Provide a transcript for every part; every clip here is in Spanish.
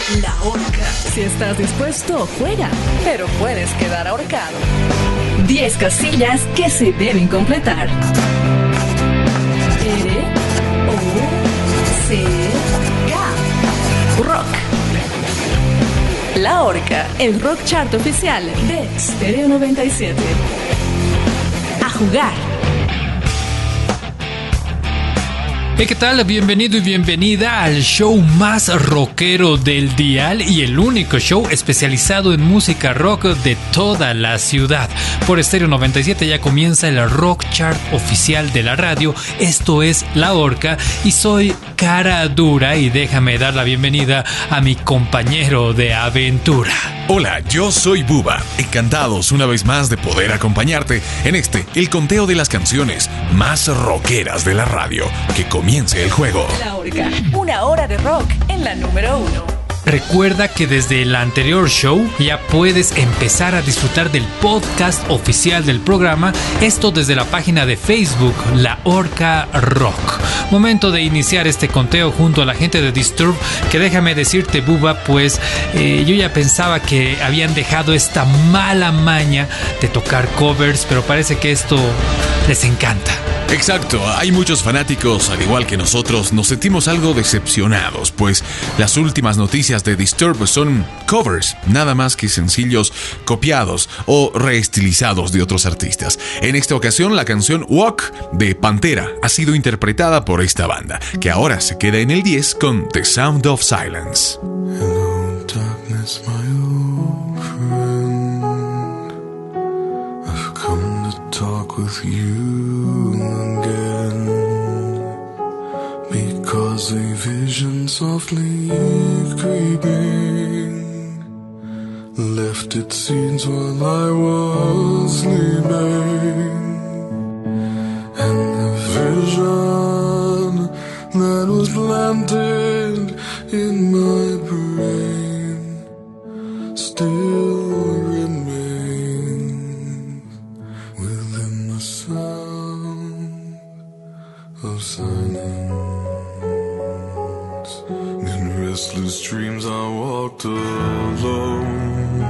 La Horca. Si estás dispuesto, juega, pero puedes quedar ahorcado. 10 casillas que se deben completar. R-O-C-K. Rock. La Horca, el rock chart oficial de Stereo 97. A jugar. Hey, ¿qué tal? Bienvenido y bienvenida al show más rockero del dial y el único show especializado en música rock de toda la ciudad. Por Stereo 97 ya comienza el rock chart oficial de la radio. Esto es La Horca y soy Cara Dura y déjame dar la bienvenida a mi compañero de aventura. Hola, yo soy Buba. Encantados una vez más de poder acompañarte en el conteo de las canciones más rockeras de la radio. Que comience el juego. La Horca, una hora de rock en la número 1. Recuerda que desde el anterior show ya puedes empezar a disfrutar del podcast oficial del programa, esto desde la página de Facebook, La Horca Rock. Momento de iniciar este conteo junto a la gente de Disturbed, que déjame decirte, Buba, pues yo ya pensaba que habían dejado esta mala maña de tocar covers, pero parece que esto les encanta. Exacto, hay muchos fanáticos, al igual que nosotros, nos sentimos algo decepcionados, pues las últimas noticias de Disturbed son covers, nada más que sencillos copiados o reestilizados de otros artistas. En esta ocasión, la canción Walk de Pantera ha sido interpretada por esta banda, que ahora se queda en el 10 con The Sound of Silence. Hello, darkness, my old friend. I've come to talk with you again, because a vision softly creeping left its seeds while I was sleeping, and the vision that was planted in my brain still remains within the sound of silence. In restless dreams I walked alone,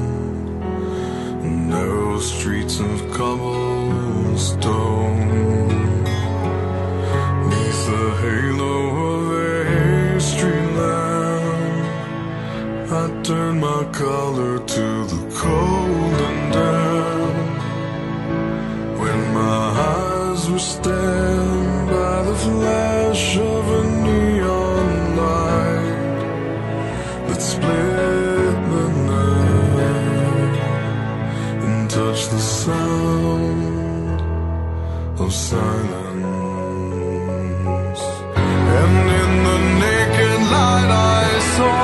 narrow streets of cobblestone, neath the halo of a street lamp. I turned my collar to the cold and damp, when my eyes were stabbed by the flash of a neon light that split the night and touched the sound of silence. And in the naked light I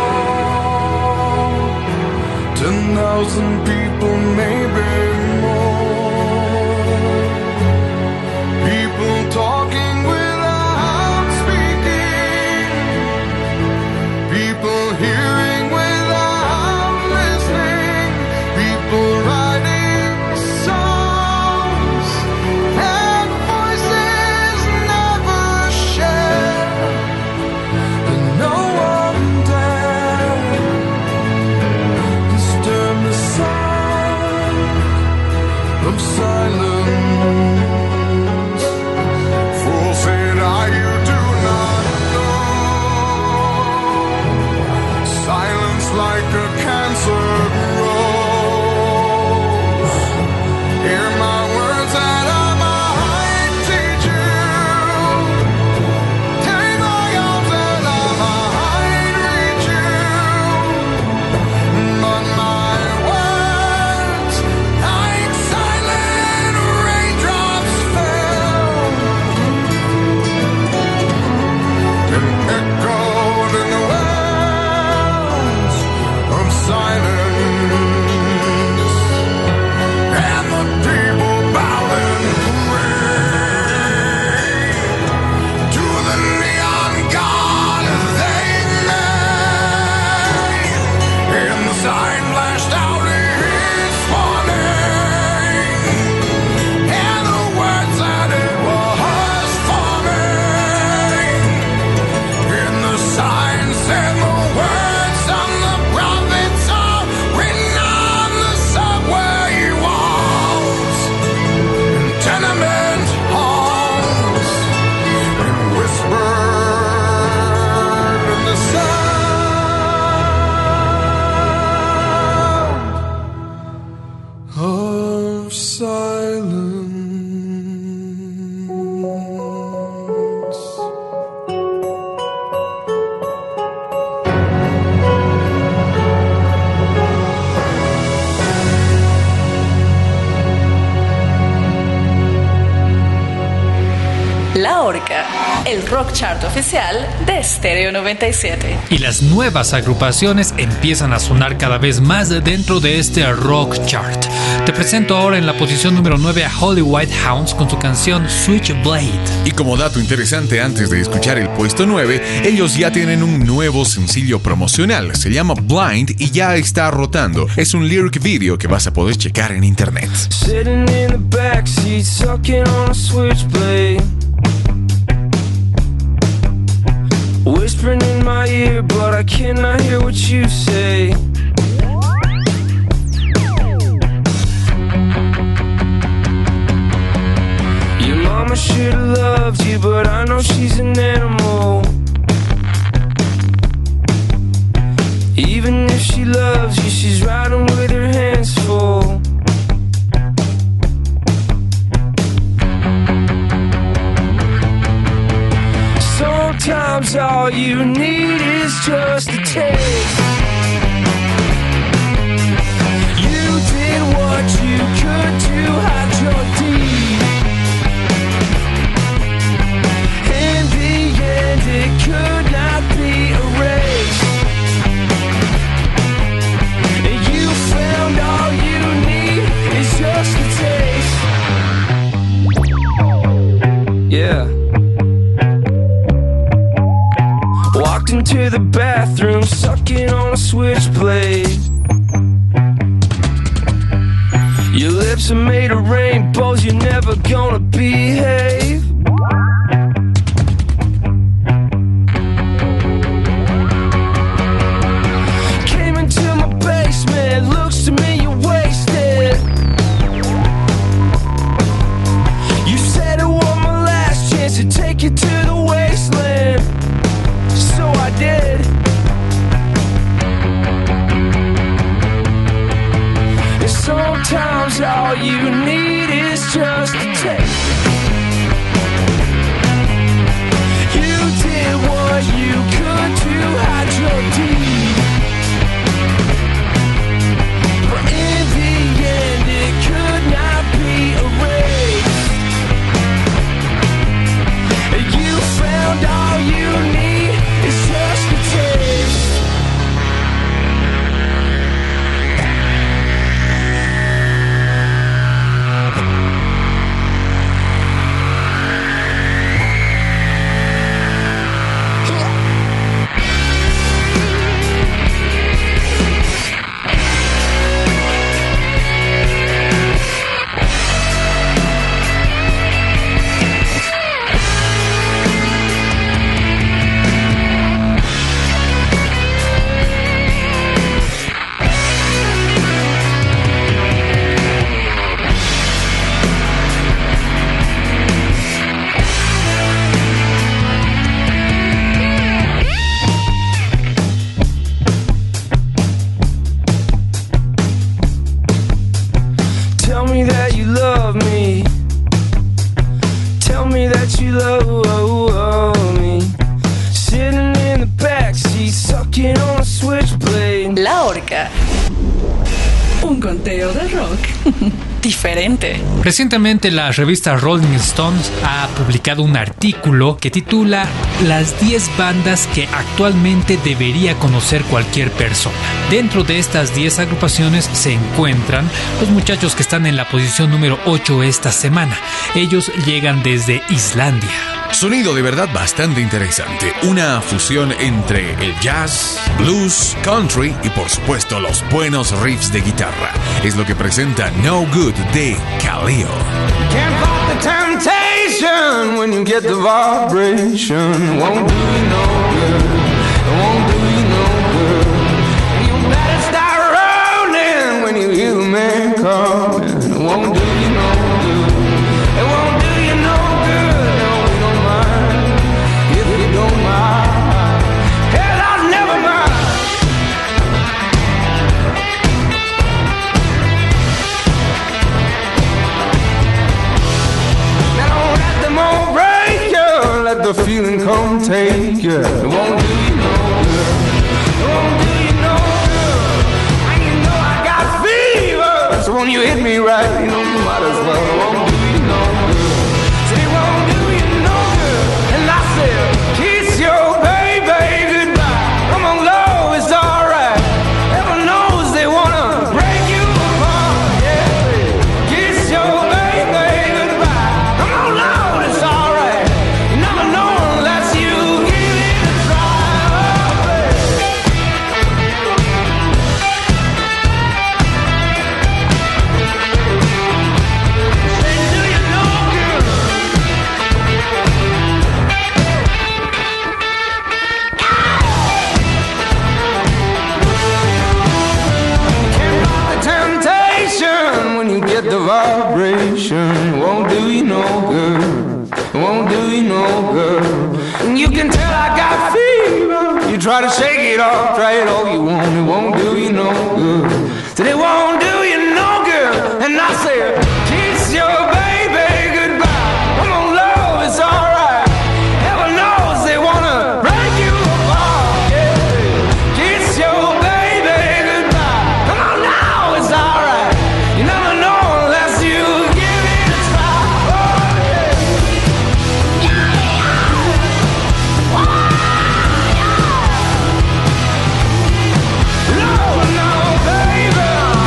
saw 10,000 people, maybe more, people talking without speaking, people hearing without listening, people writing songs and voices Horca, el rock chart oficial de Stereo 97. Y las nuevas agrupaciones empiezan a sonar cada vez más dentro de este rock chart. Te presento ahora en la posición número 9 a Holy White Hounds con su canción Switchblade. Y como dato interesante, antes de escuchar el puesto 9, ellos ya tienen un nuevo sencillo promocional. Se llama Blind y ya está rotando. Es un lyric video que vas a poder checar en internet. Sitting in the backseat, sucking on a switchblade. Whispering in my ear, but I cannot hear what you say. Your mama should have loved you, but I know she's an animal. Even if she loves you, she's riding with her hands full. Sometimes all you need is just a taste. You did what you could to hide your deed. In the end, it could not be erased. And you found all you need is just a taste. Yeah. Walked into the bathroom, sucking on a switchblade. Your lips are made of rainbows, you're never gonna behave. Came into my basement, looks to me you're wasted. You said it was my last chance to take you to the wasteland. So I did. And sometimes all you need is just a taste. You did what you could to hide your deed. But in the end it could not be erased. And you found all you need. It's just a taste. Tell me that you love me. Tell me that you love me. Sitting in the backseat, sucking on a switchblade. La Horca. Un conteo de rock diferente. Recientemente la revista Rolling Stones ha publicado un artículo que titula Las 10 bandas que actualmente debería conocer cualquier persona. Dentro de estas 10 agrupaciones se encuentran los muchachos que están en la posición número 8 esta semana. Ellos llegan desde Islandia. Sonido de verdad bastante interesante. Una fusión entre el jazz, blues, country y por supuesto los buenos riffs de guitarra. Es lo que presenta No Good de Kaleo. Can't fight the temptation when you get the vibration. Won't do you no good. It won't do you no good. And you better start rolling when you hear the man coming. It won't do you no good. It won't do you no good. No, we don't mind if you don't mind. Hell, I'll never mind. Let the feeling come take you. It won't do you no good. It won't do you no good. And you know I got fever. So when you hit me right, you know you might as well. It won't do you no good. Say it won't do you no good. I got fever. You try to shake it off, try it all you want, it won't do you no good. Said it won't do you no good. And I said, kiss your baby goodbye. Come on, love, it's alright. Heaven knows they wanna break you apart. Yeah. Kiss your baby goodbye. Come on now, it's alright. You never know unless you give it a try. Oh, yeah. No, no, baby.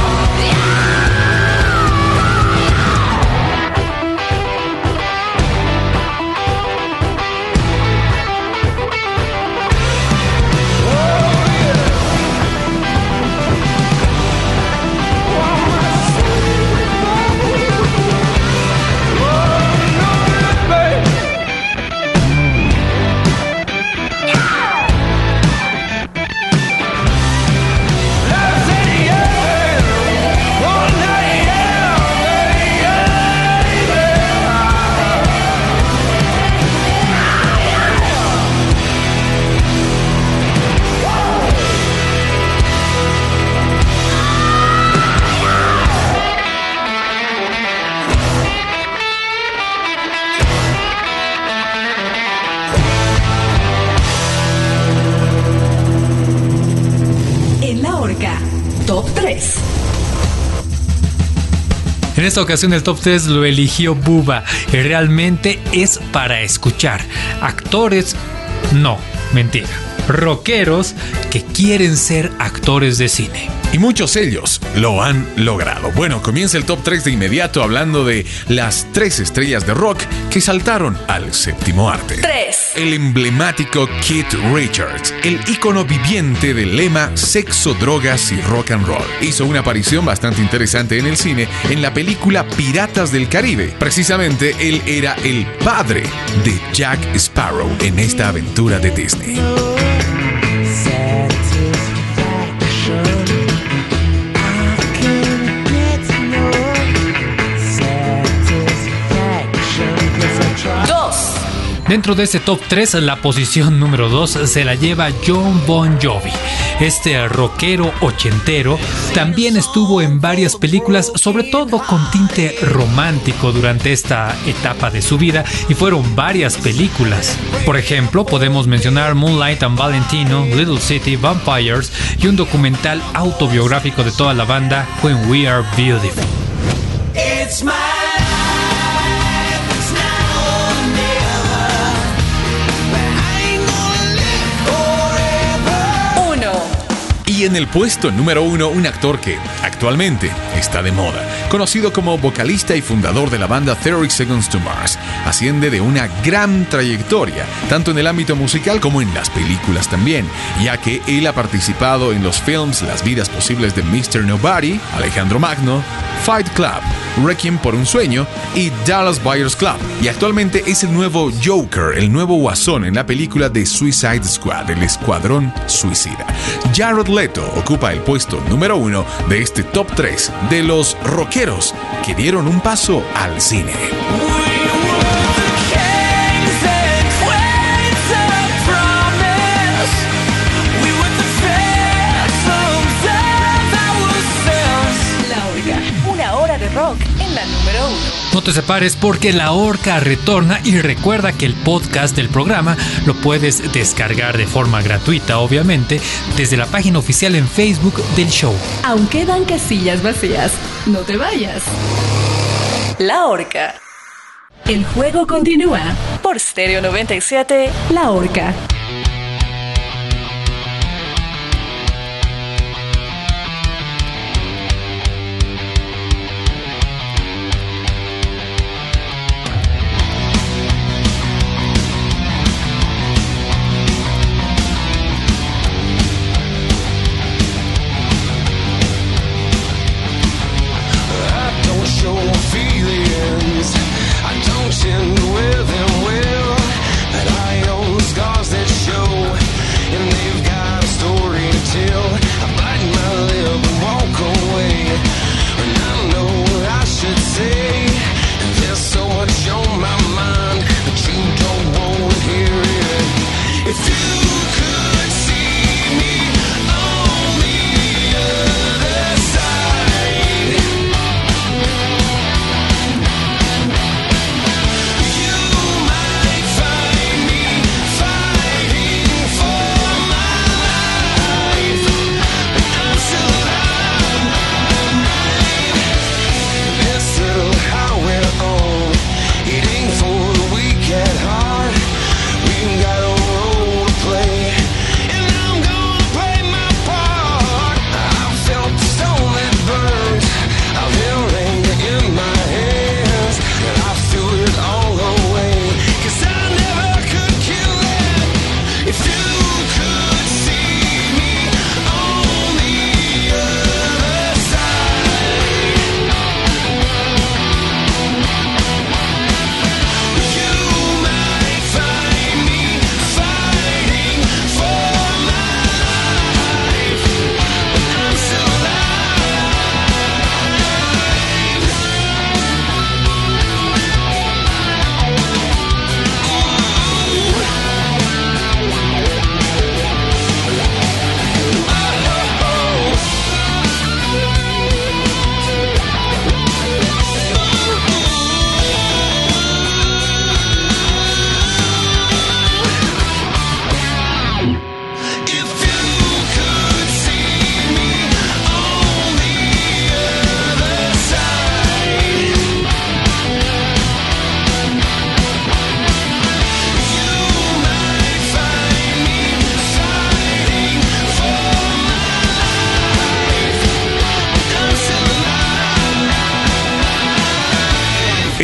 En la horca, top 3. En esta ocasión el top 3 lo eligió Bubba y realmente es para escuchar. Actores, no, mentira. Rockeros que quieren ser actores de cine. Y muchos ellos lo han logrado. Bueno, comienza el top 3 de inmediato hablando de las 3 estrellas de rock que saltaron al séptimo arte. 3. El emblemático Keith Richards, el ícono viviente del lema sexo, drogas y rock and roll. Hizo una aparición bastante interesante en el cine en la película Piratas del Caribe. Precisamente él era el padre de Jack Sparrow en esta aventura de Disney. Dentro de este top 3, la posición número 2 se la lleva Jon Bon Jovi. Este rockero ochentero también estuvo en varias películas, sobre todo con tinte romántico durante esta etapa de su vida, y fueron varias películas. Por ejemplo, podemos mencionar Moonlight and Valentino, Little City, Vampires y un documental autobiográfico de toda la banda, When We Are Beautiful. It's my Y en el puesto número 1, un actor que actualmente está de moda. Conocido como vocalista y fundador de la banda 30 Seconds to Mars, asciende de una gran trayectoria, tanto en el ámbito musical como en las películas también, ya que él ha participado en los films Las vidas posibles de Mr. Nobody, Alejandro Magno, Fight Club, Requiem por un sueño y Dallas Buyers Club. Y actualmente es el nuevo Joker, el nuevo Guasón en la película de Suicide Squad, el Escuadrón Suicida. Jared Leto ocupa el puesto número 1 de este top 3 de los rockeros que dieron un paso al cine. Rock en la número 1. No te separes porque La Horca retorna, y recuerda que el podcast del programa lo puedes descargar de forma gratuita, obviamente, desde la página oficial en Facebook del show. Aún quedan casillas vacías, no te vayas. La Horca. El juego continúa por Stereo 97, La Horca. With him, well, but I own scars that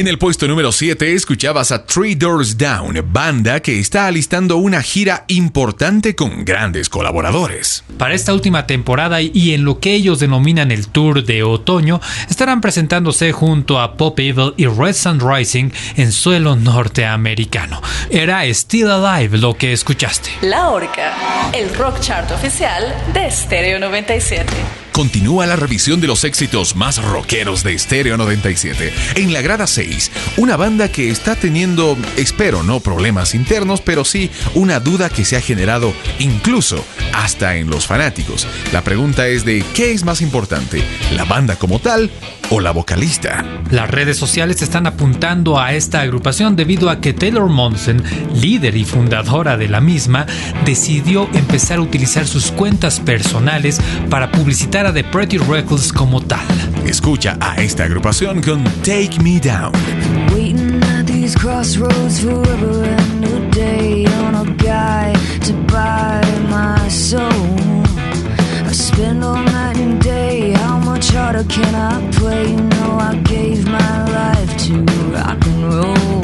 En el puesto número 7 escuchabas a Three Doors Down, banda que está alistando una gira importante con grandes colaboradores. Para esta última temporada y en lo que ellos denominan el Tour de Otoño, estarán presentándose junto a Pop Evil y Red Sun Rising en suelo norteamericano. Era Still Alive lo que escuchaste. La Orca, el rock chart oficial de Stereo 97. Continúa la revisión de los éxitos más rockeros de Stereo 97. En la grada 6, una banda que está teniendo, espero no problemas internos, pero sí una duda que se ha generado incluso hasta en los fanáticos. La pregunta es de ¿qué es más importante? ¿La banda como tal o la vocalista? Las redes sociales están apuntando a esta agrupación debido a que Taylor Momsen, líder y fundadora de la misma, decidió empezar a utilizar sus cuentas personales para publicitar a The Pretty Reckless como tal. Escucha a esta agrupación con Take Me Down. Waiting at these crossroads forever and a day on a guy to buy my soul. I spend all night and day, how much harder can I play? You know I gave my life to rock and roll.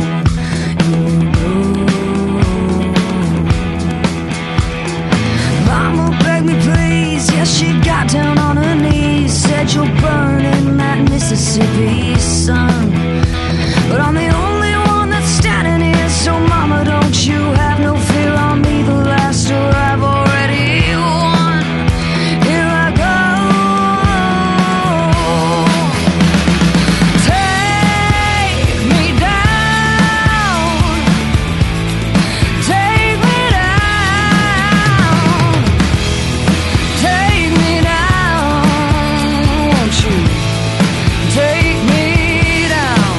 Mama begged me please, yes she got down on her knees, said you'll burn in that Mississippi sun. But I'm the only one that's standing here, so mama don't you have no fear, I'll be the last or I've already won. Here I go. Take me down. Take me down. Take me down. Won't you take me down?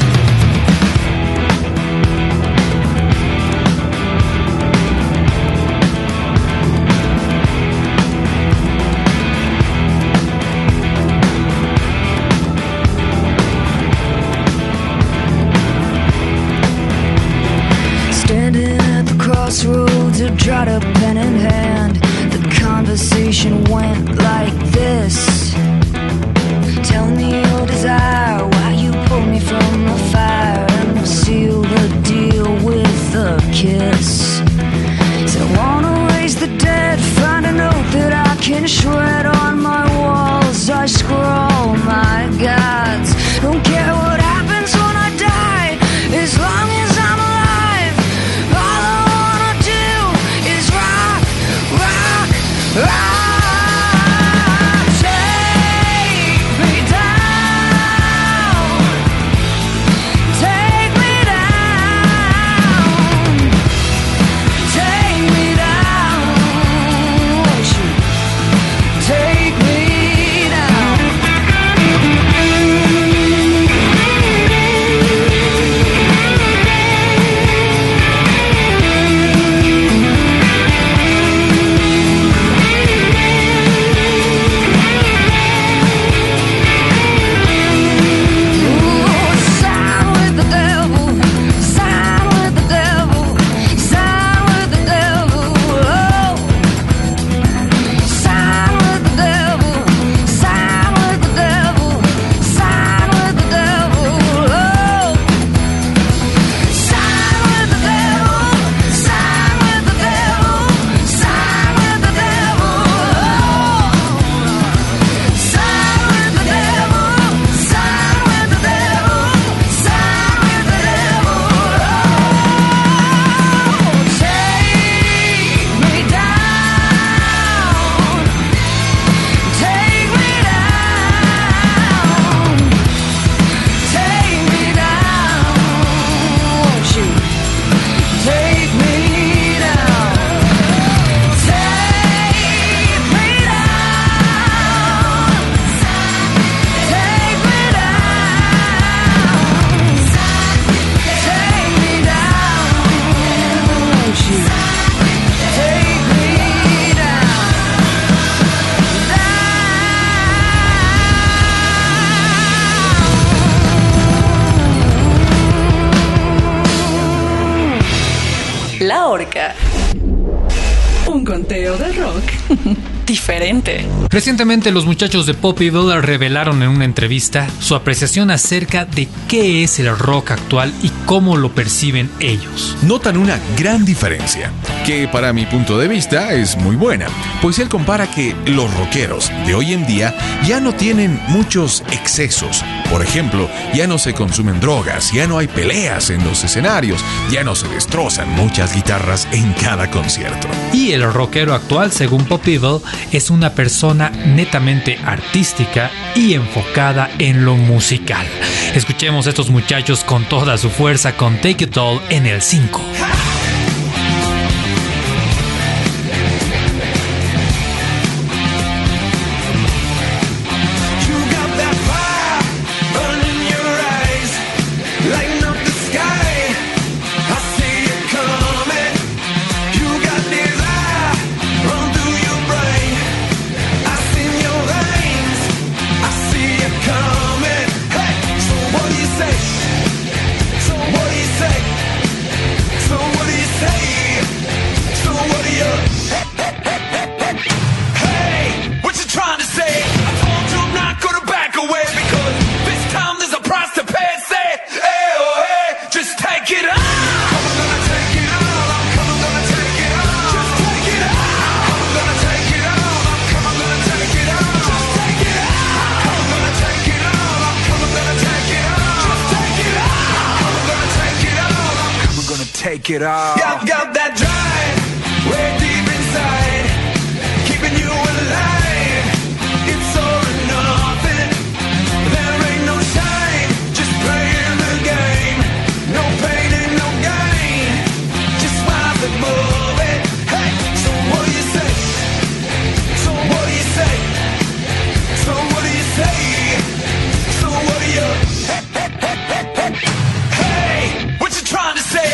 Standing at the crossroads, a dried up pen in hand. The conversation went like this. Tell me your desire, why you pull me from the fire, and we'll seal the deal with a kiss. So I wanna raise the dead, find a note that I can shred on my walls. I scroll my gods, don't care what happens when I die, as long as I'm alive. All I wanna do is rock, rock, rock. Take me down. Take me down. Take me down. Won't you take me down? Sign with the devil, sign with the devil, sign with the devil, oh. Sign with the devil, sign with the devil, sign with the devil, oh. Sign with the devil, sign with the devil, sign with the devil, oh. Sign with the devil, sign with the devil, sign with the devil, oh. Take me down, take me down, take me down, won't you take me down? Take me down, take me down, take me down, won't you take me La Orca. Un conteo de rock diferente. Recientemente los muchachos de Pop Evil revelaron en una entrevista su apreciación acerca de qué es el rock actual y cómo lo perciben ellos. Notan una gran diferencia, que para mi punto de vista es muy buena, pues él compara que los rockeros de hoy en día ya no tienen muchos excesos. Por ejemplo, ya no se consumen drogas, ya no hay peleas en los escenarios, ya no se destrozan muchas guitarras en cada concierto. Y el rockero actual, según Pop Evil, es una persona netamente artística y enfocada en lo musical. Escuchemos a estos muchachos con toda su fuerza con Take It All en el 5. Take it all. Got that drive way deep inside, keeping you alive. It's all or nothing. There ain't no shine, just playing the game. No pain and no gain, just ride the movie. Hey, so what do you say? So what do you say? So what do you say? So what do you? Hey, what you trying to say?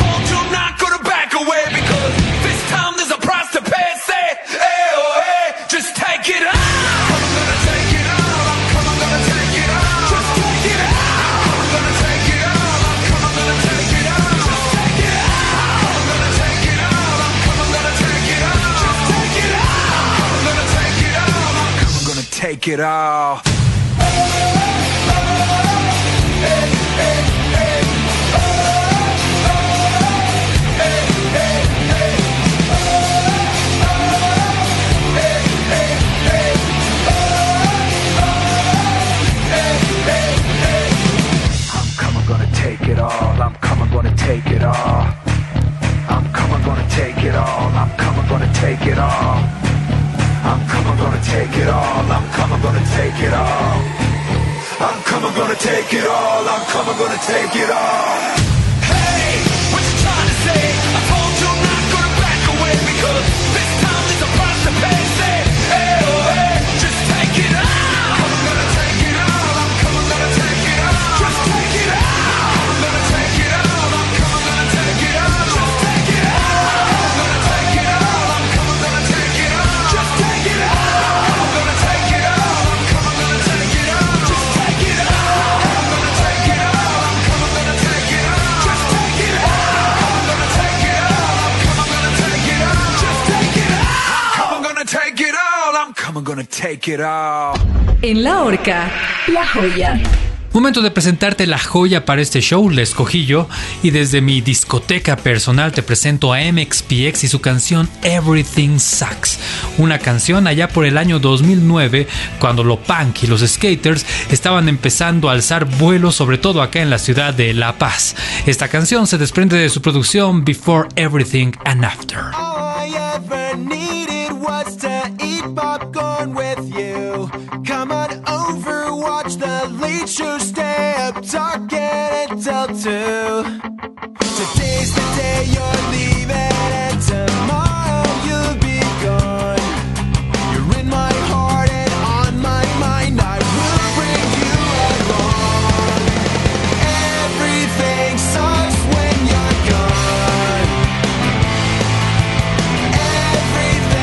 Take it all. Take it all, I'm coming, gonna take it all. I'm coming, gonna take it all. I'm coming, gonna take it all. I'm coming, gonna take it all. I'm coming, gonna take it all. I'm coming, gonna take it all. I'm coming, gonna take it all. Hey, what you trying to say? I told you I'm not gonna back away because this time there's a price to pay. Say, hey, oh, hey, just take it all. I'm gonna take it all. I'm coming, gonna take it all. Just take it all. I'm gonna take it all. En La Horca, la joya. Momento de presentarte la joya para este show, la escogí yo, y desde mi discoteca personal te presento a MXPX y su canción Everything Sucks, una canción allá por el año 2009, cuando lo punk y los skaters estaban empezando a alzar vuelo, sobre todo acá en la ciudad de La Paz. Esta canción se desprende de su producción Before Everything and After. All I ever needed was to eat popcorn with you. Come on over, watch the late show, stay up, talking until 2. Today's the day you're leaving, and tomorrow you'll be gone. You're in my heart and on my mind, I will bring you along. Everything sucks when you're gone. Everything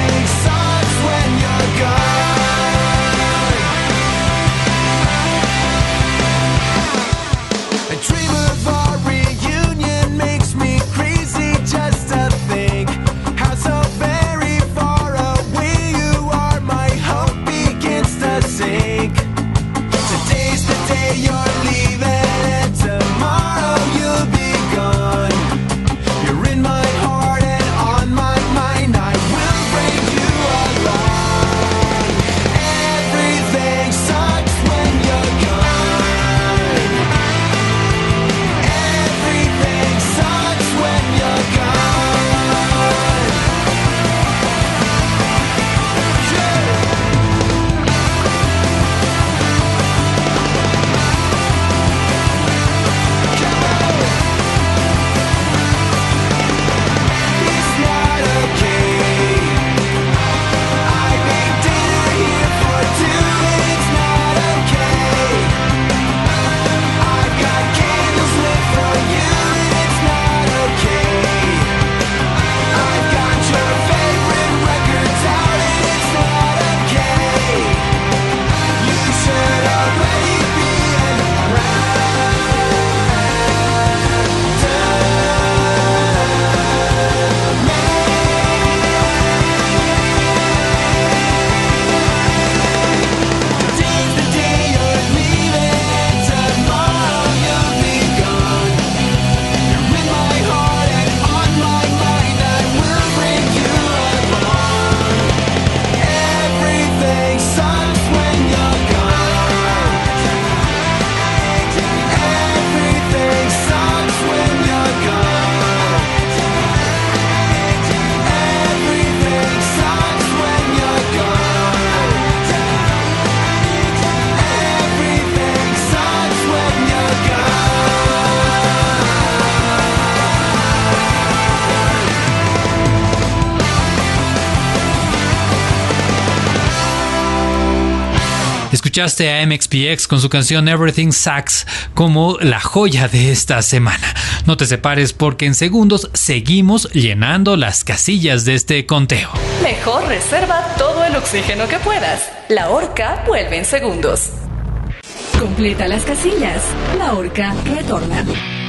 escuchaste a MXPX con su canción Everything Sucks como la joya de esta semana. No te separes porque en segundos seguimos llenando las casillas de este conteo. Mejor reserva todo el oxígeno que puedas. La Horca vuelve en segundos. Completa las casillas. La Horca retorna.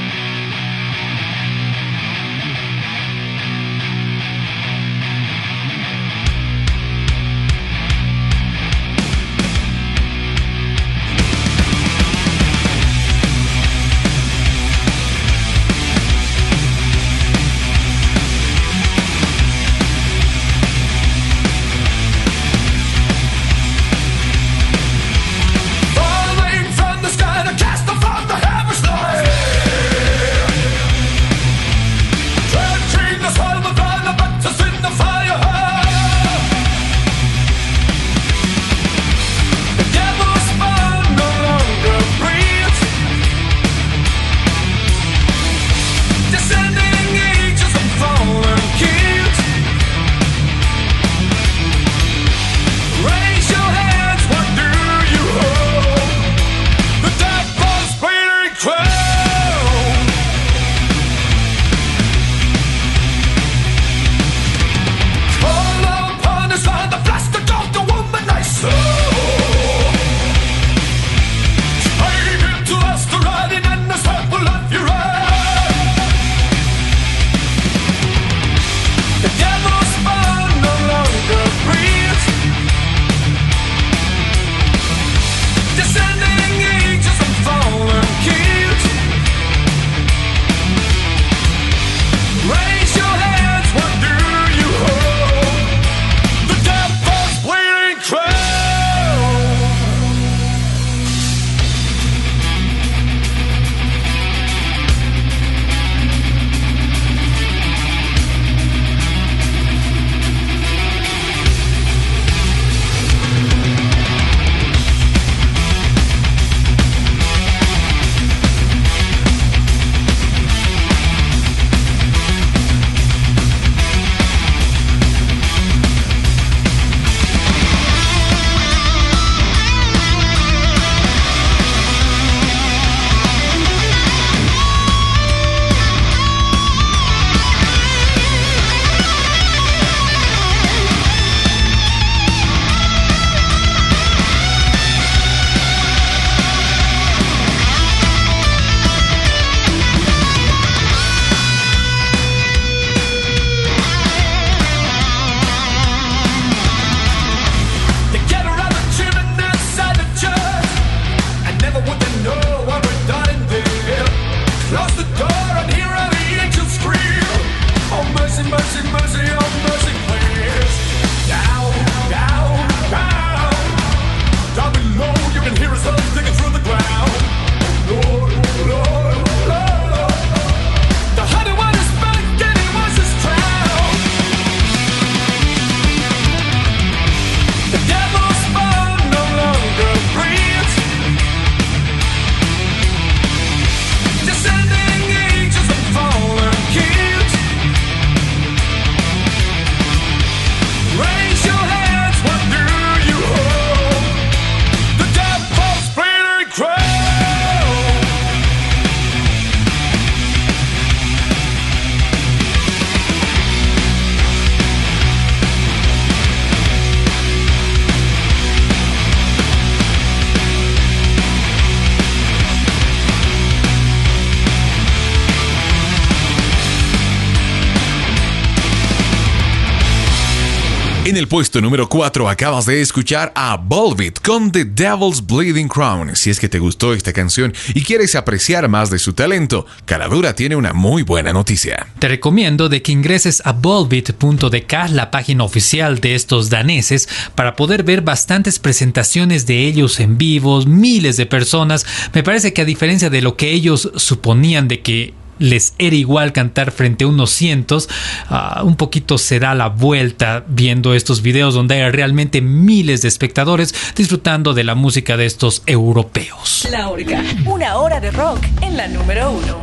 En el puesto número 4 acabas de escuchar a Volbeat con The Devil's Bleeding Crown. Si es que te gustó esta canción y quieres apreciar más de su talento, Caradura tiene una muy buena noticia. Te recomiendo de que ingreses a volbeat.dk, la página oficial de estos daneses, para poder ver bastantes presentaciones de ellos en vivos, miles de personas. Me parece que a diferencia de lo que ellos suponían de que les era igual cantar frente a unos cientos, un poquito se da la vuelta viendo estos videos donde hay realmente miles de espectadores disfrutando de la música de estos europeos. La Horca, una hora de rock en la número 1.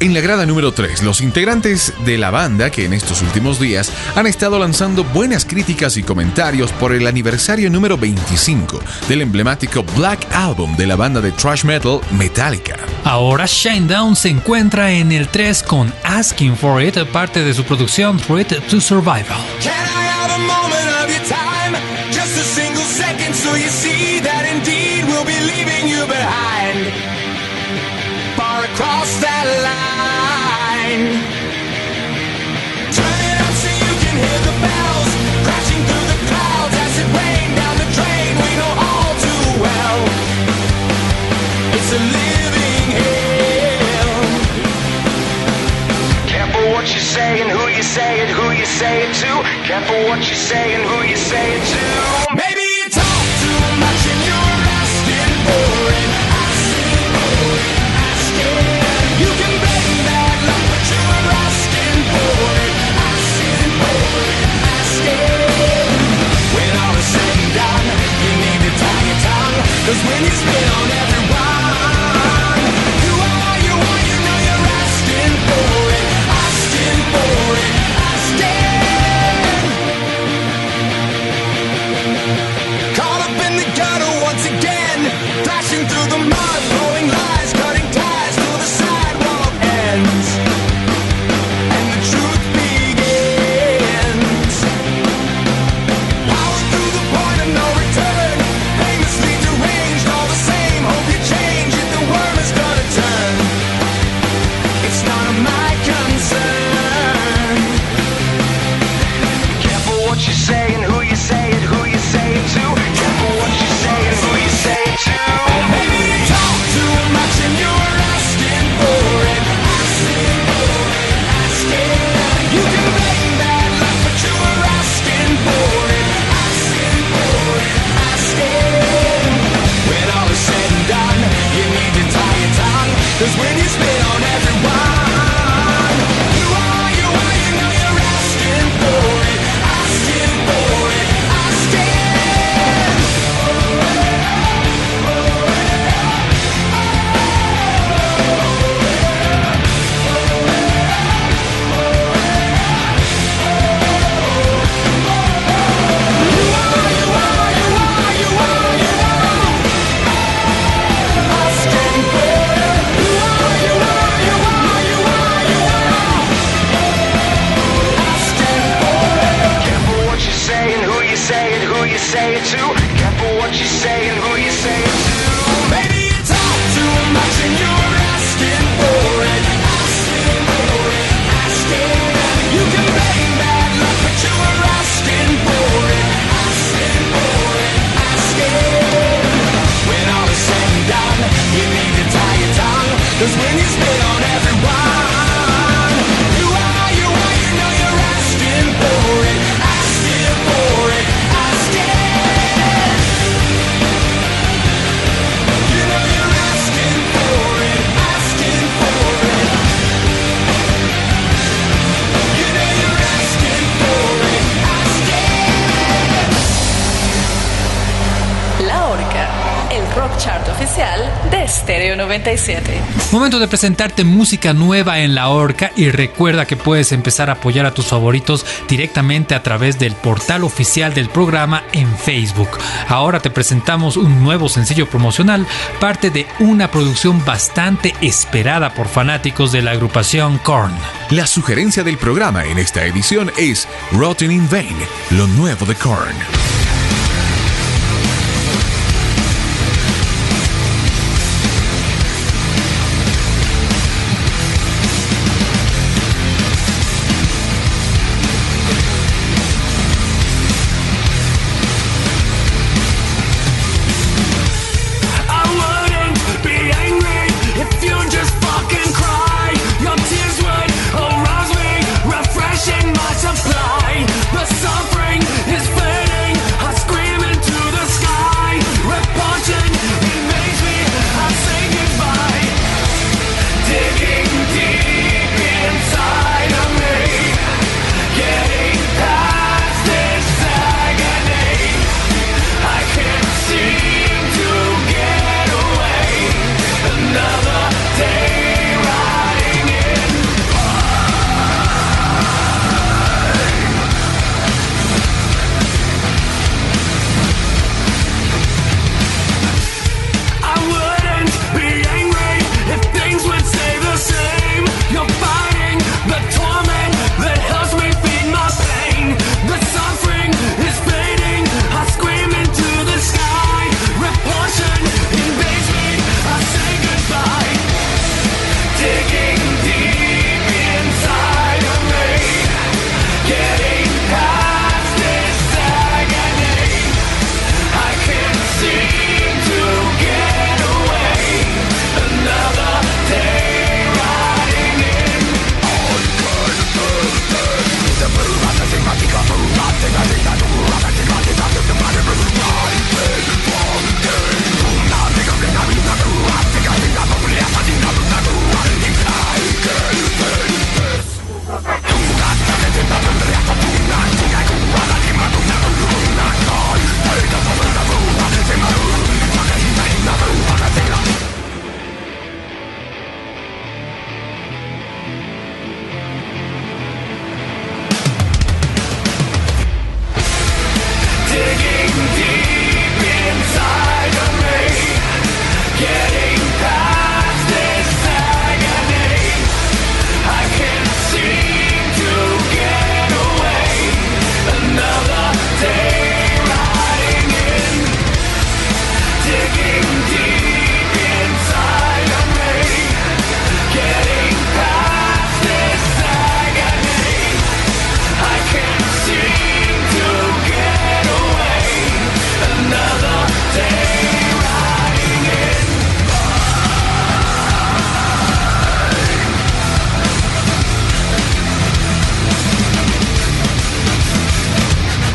En la grada número 3, los integrantes de la banda que en estos últimos días han estado lanzando buenas críticas y comentarios por el aniversario número 25 del emblemático Black Album de la banda de thrash metal Metallica. Ahora Shinedown se encuentra en el 3 con Asking For It, parte de su producción Threat to Survival. Can I have a moment of your time? Just a single second so you see that indeed we'll be leaving you behind. Far across that line. Turn it up so you can hear the bells crashing through the clouds as it rained down the drain. We know all too well it's a living hell. Careful what you say and who you say it, who you say it to. Careful what you say and who you say it to. Maybe you talk too much and you're asking for it. Asking for it, asking. You can blame bad luck, but you're asking for it. Asking for it, asking. When all is said and done, you need to tie your tongue. 'Cause when you spit on everyone, you are, you know you're asking for it. Asking for it, asking. Caught up in the gutter once again, flashing through the mud, blowing lies, cutting ties till the sidewalk ends and the truth begins. Power through the point of no return, famously deranged, all the same. Hope you change if the worm is gonna turn. It's none of my concern. Careful what you say and who you say it, who you say it to. Careful what you say and who you say it to. Maybe you talk too much and you're asking for it. Asking for it, asking. You can blame bad luck, but you're asking for it. Asking for it, asking. When all is said and done, you need to tie your tongue. 'Cause when you spit on everyone, you are, you know you're asking for it. Asking for it, asking. Careful what you say and who you say it, who you say it to. Careful what you say and who you say it to. Maybe you talk too much and you're asking for it. Asking for it, asking. You can blame bad luck, but you're asking for it. Asking for it, asking. When all is said and done, you need to tie your tongue. 'Cause when you spit on everyone, you are, you know you're asking for it. Asking for it, asking. You know you're asking for it, asking for it. You know you're asking for it, asking. La Horca, el rock chart oficial de Stereo 97. Momento de presentarte música nueva en La Horca, y recuerda que puedes empezar a apoyar a tus favoritos directamente a través del portal oficial del programa en Facebook. Ahora te presentamos un nuevo sencillo promocional, parte de una producción bastante esperada por fanáticos de la agrupación Korn. La sugerencia del programa en esta edición es Rotten in Vain, lo nuevo de Korn. I wouldn't be angry if you just fucking cry. Your tears would arouse me, refreshing my supply. The suffering is fading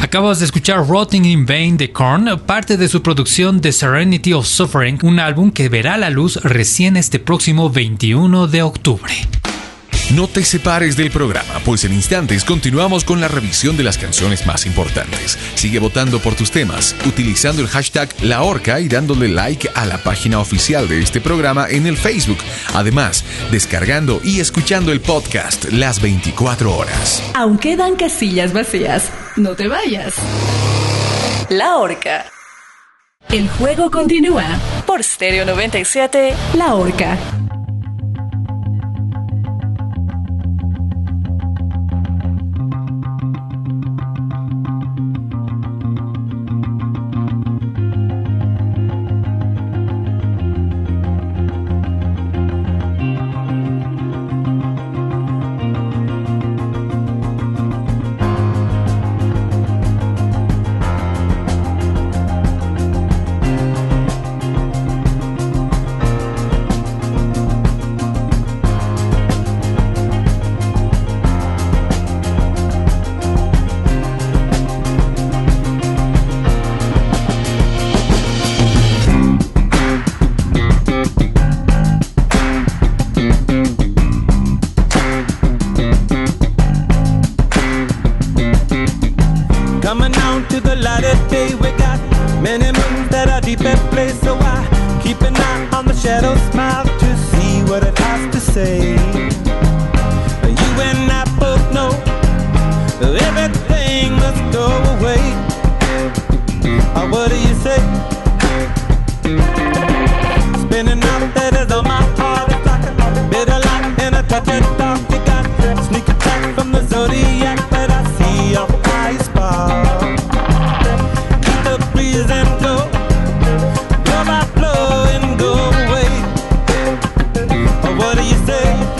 Acabas de escuchar Rotting in Vain de Korn, parte de su producción The Serenity of Suffering, un álbum que verá la luz recién este próximo 21 de octubre. No te separes del programa, pues en instantes continuamos con la revisión de las canciones más importantes. Sigue votando por tus temas, utilizando el hashtag La Horca y dándole like a la página oficial de este programa en el Facebook. Además, descargando y escuchando el podcast las 24 horas. Aún quedan casillas vacías. No te vayas. La Horca. El juego continúa por Stereo 97, La Horca. What do you say?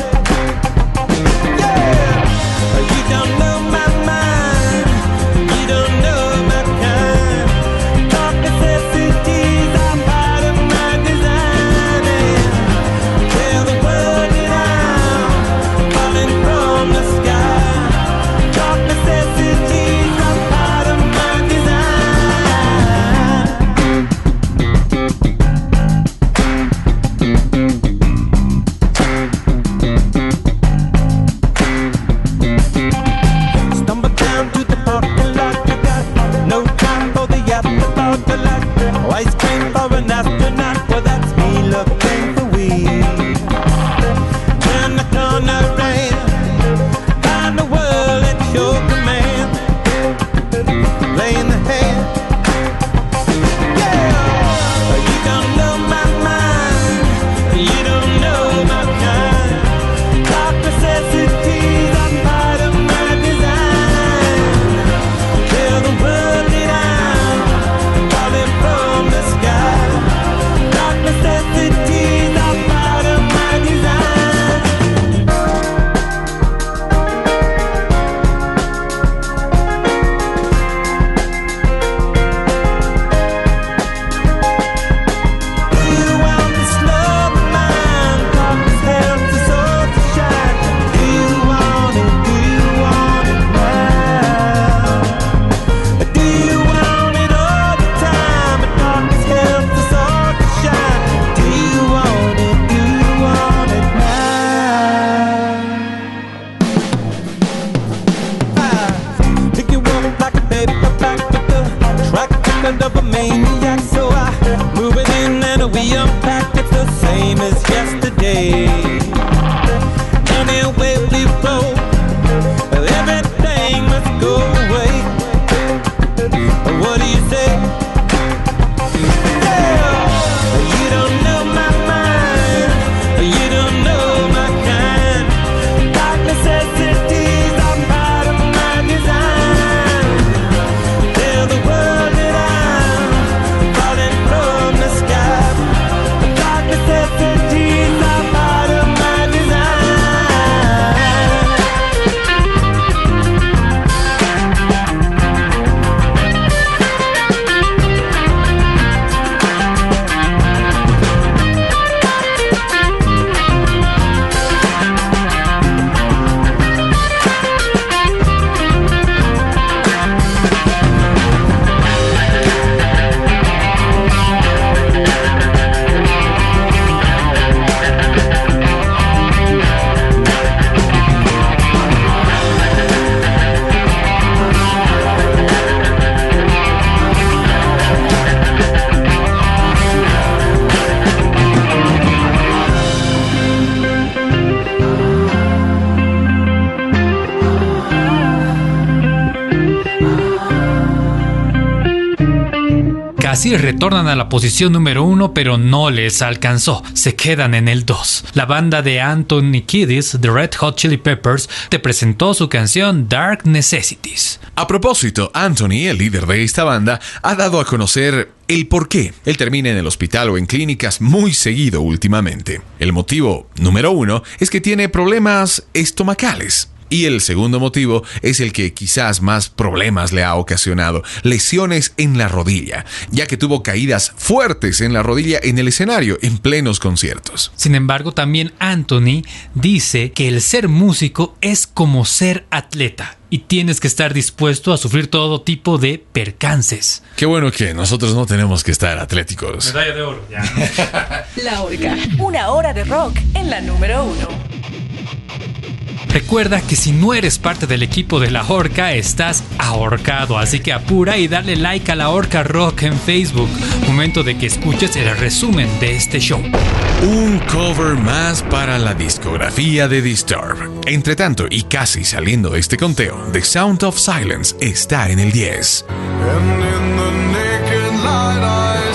Casi retornan a la posición número 1, pero no les alcanzó. Se quedan en el 2. La banda de Anthony Kiedis, The Red Hot Chili Peppers, te presentó su canción Dark Necessities. A propósito, Anthony, el líder de esta banda, ha dado a conocer el por qué él termina en el hospital o en clínicas muy seguido últimamente. El motivo número 1 es que tiene problemas estomacales. Y el segundo motivo es el que quizás más problemas le ha ocasionado: lesiones en la rodilla, ya que tuvo caídas fuertes en la rodilla en el escenario en plenos conciertos. Sin embargo, también Anthony dice que el ser músico es como ser atleta y tienes que estar dispuesto a sufrir todo tipo de percances. Qué bueno que nosotros no tenemos que estar atléticos. Medalla de oro, ya. La Orca, una hora de rock en la número 1. Recuerda que si no eres parte del equipo de La Orca, estás ahorcado, así que apura y dale like a La Orca Rock en Facebook. Momento de que escuches el resumen de este show. Un cover más para la discografía de Disturbed. Entre tanto, y casi saliendo de este conteo, The Sound of Silence está en el 10. And in the naked light I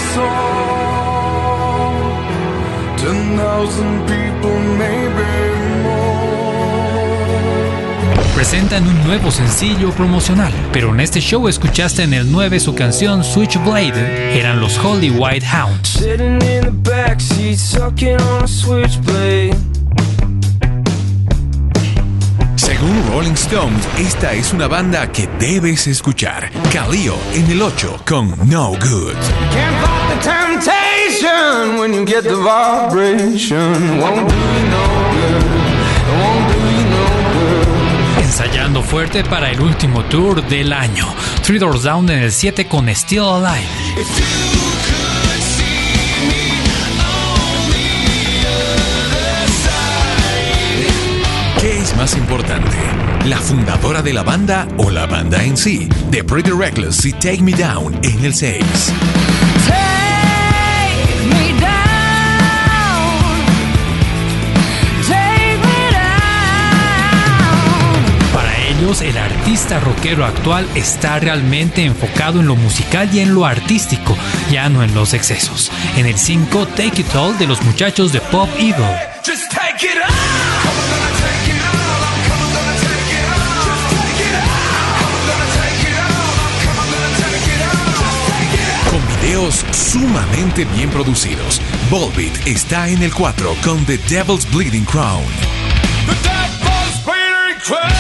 saw 10,000 people, maybe more. Presentan un nuevo sencillo promocional, pero en este show escuchaste en el 9 su canción Switchblade. Eran los Holy White Hounds. Sitting in the backseat, sucking on a switchblade. Según Rolling Stones, esta es una banda que debes escuchar. Khalil en el 8 con No Good. Can't fight the temptation when you get the vibration. Won't do you no good. Won't do you no good. Ensayando fuerte para el último tour del año. Three Doors Down en el 7 con Still Alive. ¿Qué es más importante? ¿La fundadora de la banda o la banda en sí? The Pretty Reckless y Take Me Down en el 6. Take me down, take me down. Para ellos, el artista rockero actual está realmente enfocado en lo musical y en lo artístico, ya no en los excesos. En el 5, Take It All de los muchachos de Pop Eagle. Just take it all. I'm gonna take it all. I'm gonna take it all. Just take it all. I'm gonna take it all. I'm gonna take it all. Just take it all. Con videos sumamente bien producidos, Volbeat está en el 4 con The Devil's Bleeding Crown. The devil's bleeding crown.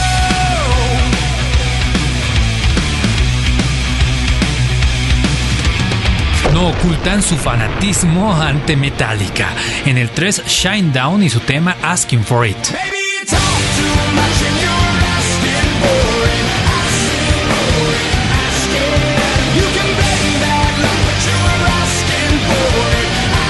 No ocultan su fanatismo ante Metallica. En el 3, Shinedown y su tema Asking For It. Maybe you talk too much and you're asking for it. Asking for it. Asking. You can bend that love, but you're asking for it.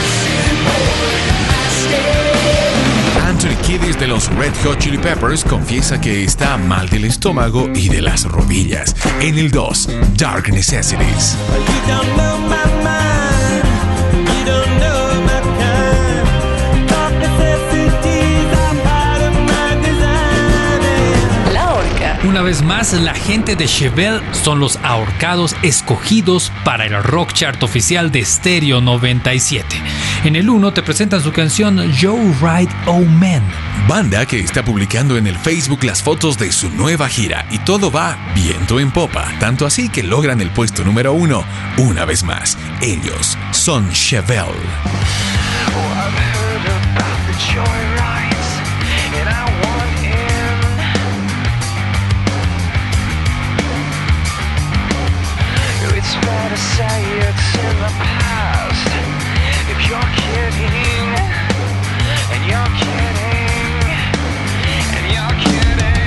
Asking for it. Asking. Anthony Kiedis de los Red Hot Chili Peppers confiesa que está mal del estómago y de las rodillas. En el 2, Dark Necessities. You don't know my mind. You don't know my kind. Dark necessities are part of my design. La Orca. Una vez más, la gente de Chevelle son los ahorcados escogidos para el Rock Chart oficial de Stereo 97. En el 1 te presentan su canción Joe Ride Oh Man. Banda que está publicando en el Facebook las fotos de su nueva gira y todo va viento en popa, tanto así que logran el puesto número 1 una vez más. Ellos son Chevelle. I've heard about the joyrides, and I want in. It's fair to say it's in the past. If you're kidding, and you're kidding, and you're kidding.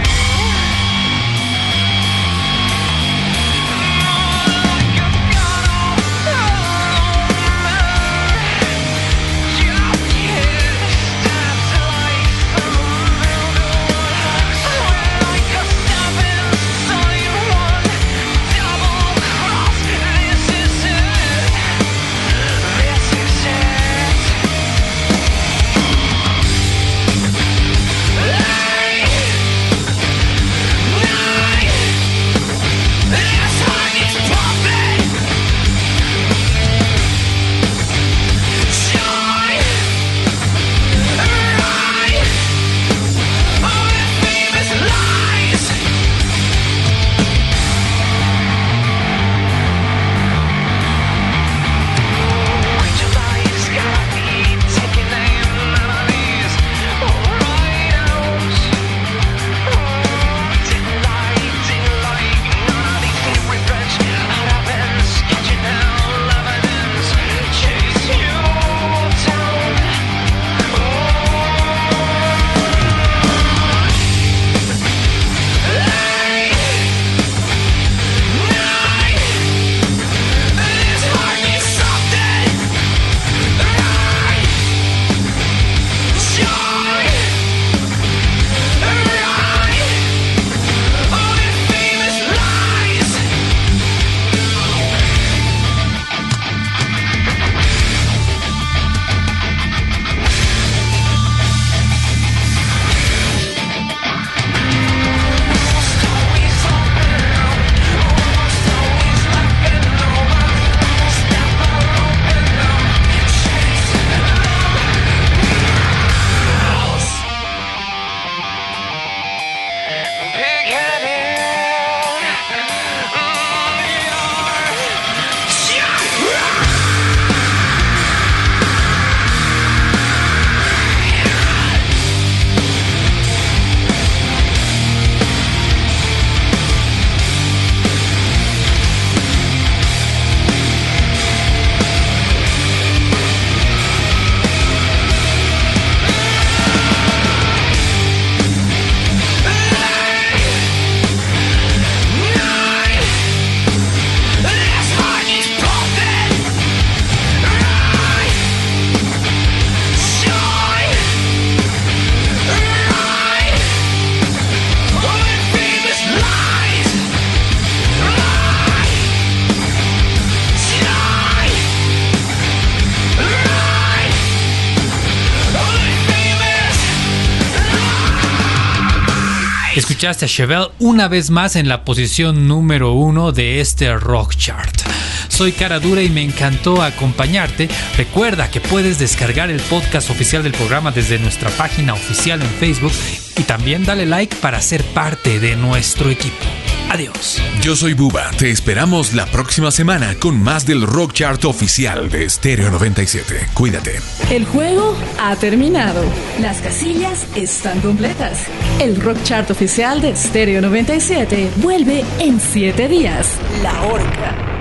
Like a gun on your kiss, that's like swear like a stabbing sign, one double cross. This is it. Escuchaste a Chevelle una vez más en la posición número 1 de este Rock Chart. Soy Cara Dura y me encantó acompañarte. Recuerda que puedes descargar el podcast oficial del programa desde nuestra página oficial en Facebook y también dale like para ser parte de nuestro equipo. Adiós. Yo soy Buba. Te esperamos la próxima semana con más del Rock Chart oficial de Stereo 97. Cuídate. El juego ha terminado. Las casillas están completas. El Rock Chart oficial de Stereo 97 vuelve en 7 días. La Orca.